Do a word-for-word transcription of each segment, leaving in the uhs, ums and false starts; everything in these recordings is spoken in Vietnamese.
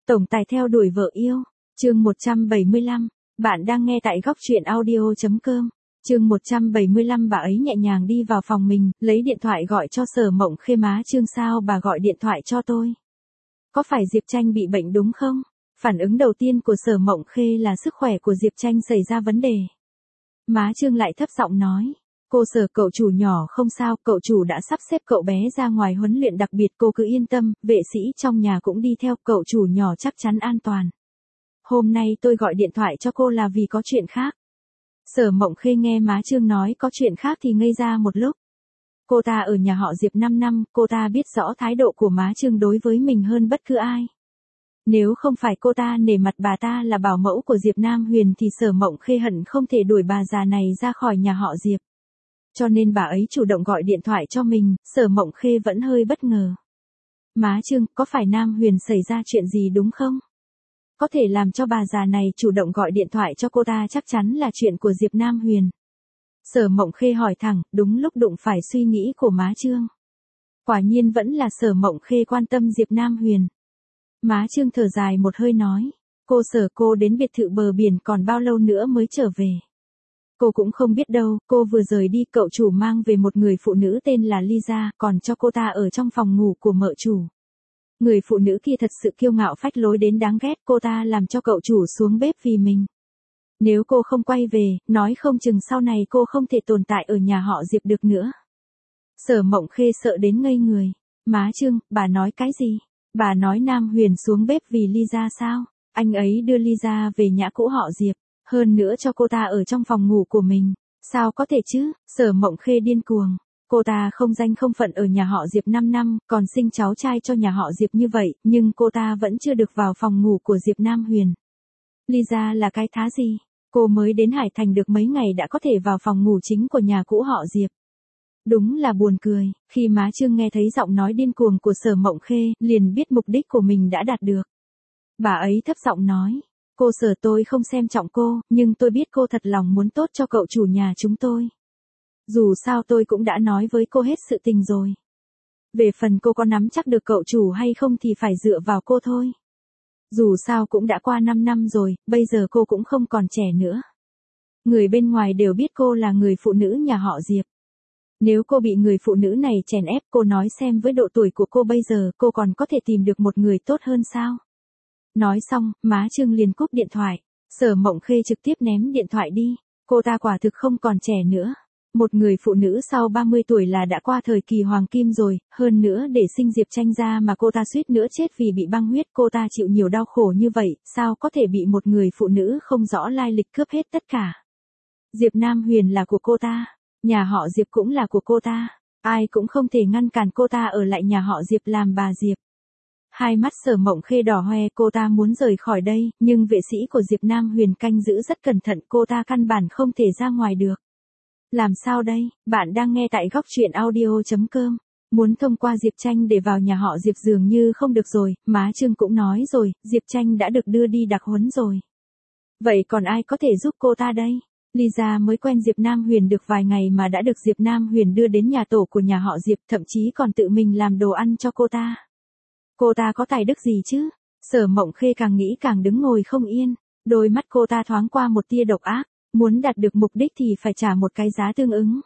Tổng tài theo đuổi vợ yêu, chương một trăm bảy mươi lăm, bạn đang nghe tại góc truyện audio.com, chương một trăm bảy mươi lăm. Bà ấy nhẹ nhàng đi vào phòng mình, lấy điện thoại gọi cho Sở Mộng Khê. Má Trương, sao bà gọi điện thoại cho tôi? Có phải Diệp Tranh bị bệnh đúng không? Phản ứng đầu tiên của Sở Mộng Khê là sức khỏe của Diệp Tranh xảy ra vấn đề. Má Trương lại thấp giọng nói, cô Sở, cậu chủ nhỏ không sao, cậu chủ đã sắp xếp cậu bé ra ngoài huấn luyện đặc biệt, cô cứ yên tâm, vệ sĩ trong nhà cũng đi theo, cậu chủ nhỏ chắc chắn an toàn. Hôm nay tôi gọi điện thoại cho cô là vì có chuyện khác. Sở Mộng Khê nghe má Trương nói có chuyện khác thì ngây ra một lúc. Cô ta ở nhà họ Diệp năm năm, cô ta biết rõ thái độ của má Trương đối với mình hơn bất cứ ai. Nếu không phải cô ta nể mặt bà ta là bảo mẫu của Diệp Nam Huyền thì Sở Mộng Khê hận không thể đuổi bà già này ra khỏi nhà họ Diệp. Cho nên bà ấy chủ động gọi điện thoại cho mình, Sở Mộng Khê vẫn hơi bất ngờ. Má Trương, có phải Nam Huyền xảy ra chuyện gì đúng không? Có thể làm cho bà già này chủ động gọi điện thoại cho cô ta chắc chắn là chuyện của Diệp Nam Huyền. Sở Mộng Khê hỏi thẳng, đúng lúc đụng phải suy nghĩ của má Trương. Quả nhiên vẫn là Sở Mộng Khê quan tâm Diệp Nam Huyền. Má Trương thở dài một hơi nói, cô Sở, cô đến biệt thự bờ biển còn bao lâu nữa mới trở về? Cô cũng không biết đâu, cô vừa rời đi, cậu chủ mang về một người phụ nữ tên là Lisa, còn cho cô ta ở trong phòng ngủ của mợ chủ. Người phụ nữ kia thật sự kiêu ngạo phách lối đến đáng ghét, cô ta làm cho cậu chủ xuống bếp vì mình. Nếu cô không quay về, nói không chừng sau này cô không thể tồn tại ở nhà họ Diệp được nữa. Sở Mộng Khê sợ đến ngây người. Má Trương, bà nói cái gì? Bà nói Nam Huyền xuống bếp vì Lisa sao? Anh ấy đưa Lisa về nhà cũ họ Diệp, hơn nữa cho cô ta ở trong phòng ngủ của mình. Sao có thể chứ? Sở Mộng Khê điên cuồng. Cô ta không danh không phận ở nhà họ Diệp năm năm, còn sinh cháu trai cho nhà họ Diệp như vậy, nhưng cô ta vẫn chưa được vào phòng ngủ của Diệp Nam Huyền. Lisa là cái thá gì? Cô mới đến Hải Thành được mấy ngày đã có thể vào phòng ngủ chính của nhà cũ họ Diệp. Đúng là buồn cười, khi má Trương nghe thấy giọng nói điên cuồng của Sở Mộng Khê, liền biết mục đích của mình đã đạt được. Bà ấy thấp giọng nói, cô Sở, tôi không xem trọng cô, nhưng tôi biết cô thật lòng muốn tốt cho cậu chủ nhà chúng tôi. Dù sao tôi cũng đã nói với cô hết sự tình rồi. Về phần cô có nắm chắc được cậu chủ hay không thì phải dựa vào cô thôi. Dù sao cũng đã qua năm năm rồi, bây giờ cô cũng không còn trẻ nữa. Người bên ngoài đều biết cô là người phụ nữ nhà họ Diệp. Nếu cô bị người phụ nữ này chèn ép, cô nói xem với độ tuổi của cô bây giờ, cô còn có thể tìm được một người tốt hơn sao? Nói xong, má Trương liền cúp điện thoại. Sở Mộng Khê trực tiếp ném điện thoại đi. Cô ta quả thực không còn trẻ nữa. Một người phụ nữ sau ba mươi tuổi là đã qua thời kỳ hoàng kim rồi, hơn nữa để sinh Diệp Tranh ra mà cô ta suýt nữa chết vì bị băng huyết, cô ta chịu nhiều đau khổ như vậy, sao có thể bị một người phụ nữ không rõ lai lịch cướp hết tất cả. Diệp Nam Huyền là của cô ta, nhà họ Diệp cũng là của cô ta, ai cũng không thể ngăn cản cô ta ở lại nhà họ Diệp làm bà Diệp. Hai mắt Sở Mộng Khê đỏ hoe, cô ta muốn rời khỏi đây, nhưng vệ sĩ của Diệp Nam Huyền canh giữ rất cẩn thận, cô ta căn bản không thể ra ngoài được. Làm sao đây? Bạn đang nghe tại góc truyện audio.com. Muốn thông qua Diệp Tranh để vào nhà họ Diệp dường như không được rồi, má Trương cũng nói rồi, Diệp Tranh đã được đưa đi đặc huấn rồi. Vậy còn ai có thể giúp cô ta đây? Lisa mới quen Diệp Nam Huyền được vài ngày mà đã được Diệp Nam Huyền đưa đến nhà tổ của nhà họ Diệp, thậm chí còn tự mình làm đồ ăn cho cô ta. Cô ta có tài đức gì chứ? Sở Mộng Khê càng nghĩ càng đứng ngồi không yên, đôi mắt cô ta thoáng qua một tia độc ác. Muốn đạt được mục đích thì phải trả một cái giá tương ứng.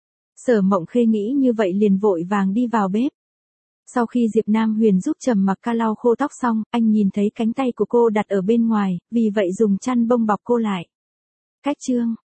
Sở Mộng Khê nghĩ như vậy liền vội vàng đi vào bếp. Sau khi Diệp Nam Huyền giúp Trầm Mặc Ca lau khô tóc xong, anh nhìn thấy cánh tay của cô đặt ở bên ngoài, vì vậy dùng chăn bông bọc cô lại. Cách chương,